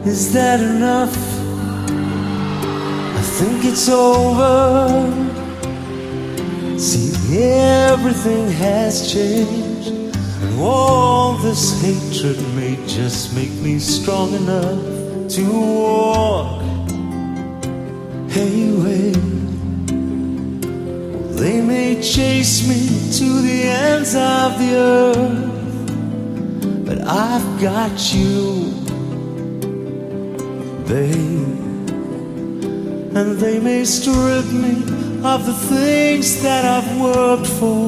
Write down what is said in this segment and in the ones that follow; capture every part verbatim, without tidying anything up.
Is that enough? I think it's over. See, everything has changed, and all this hatred may just make me strong enough to walk. Hey, wait. They may chase me to the ends of the earth, but I've got you, babe. And they may strip me of the things that I've worked for,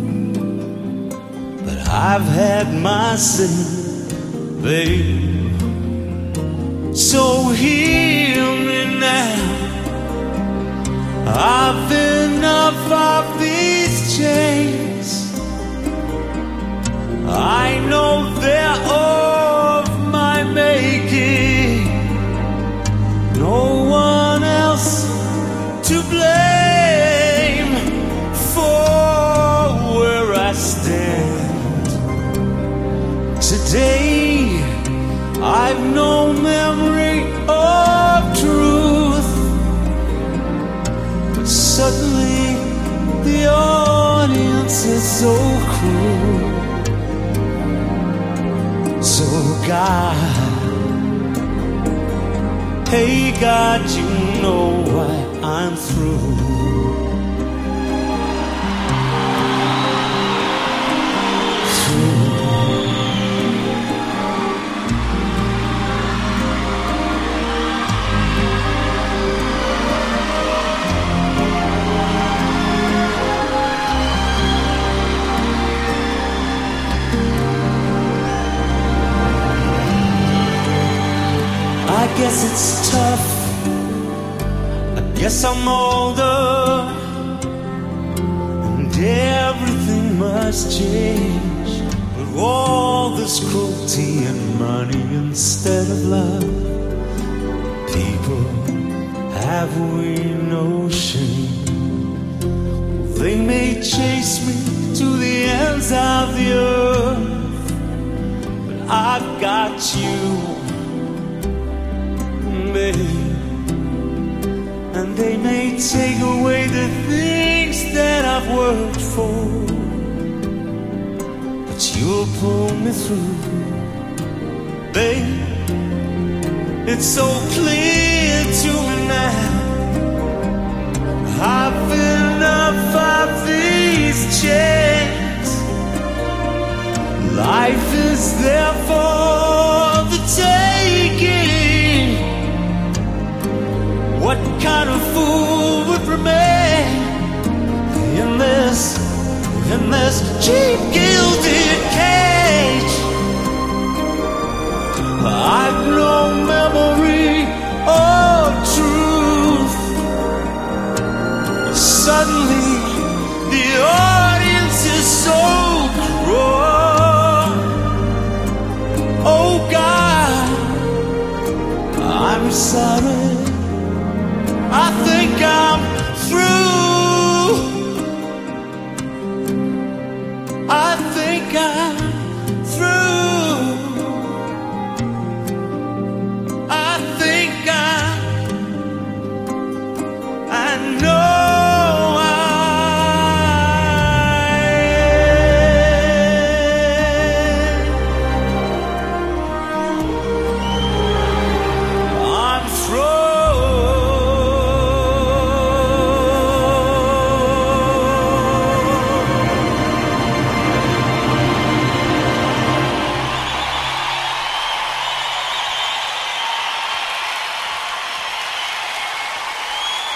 but I've had my say, babe. So hear me now. I've enough of these chains. I know they're of my making. No one else to blame for where I stand. Today I've no memory of truth, but suddenly the audience is so cruel. So God, hey God, you know why I'm through. I guess it's tough. I guess I'm older, and everything must change. But all this cruelty and money instead of love, people, have we no shame? They may chase me to the ends of the earth, but I've got you, and they may take away the things that I've worked for, but you'll pull me through, babe. It's so clear to me now. I've enough of these chains. Life is there for the taking. What kind of fool would remain in this, in this cheap, gilded cage? I've no memory of truth. Suddenly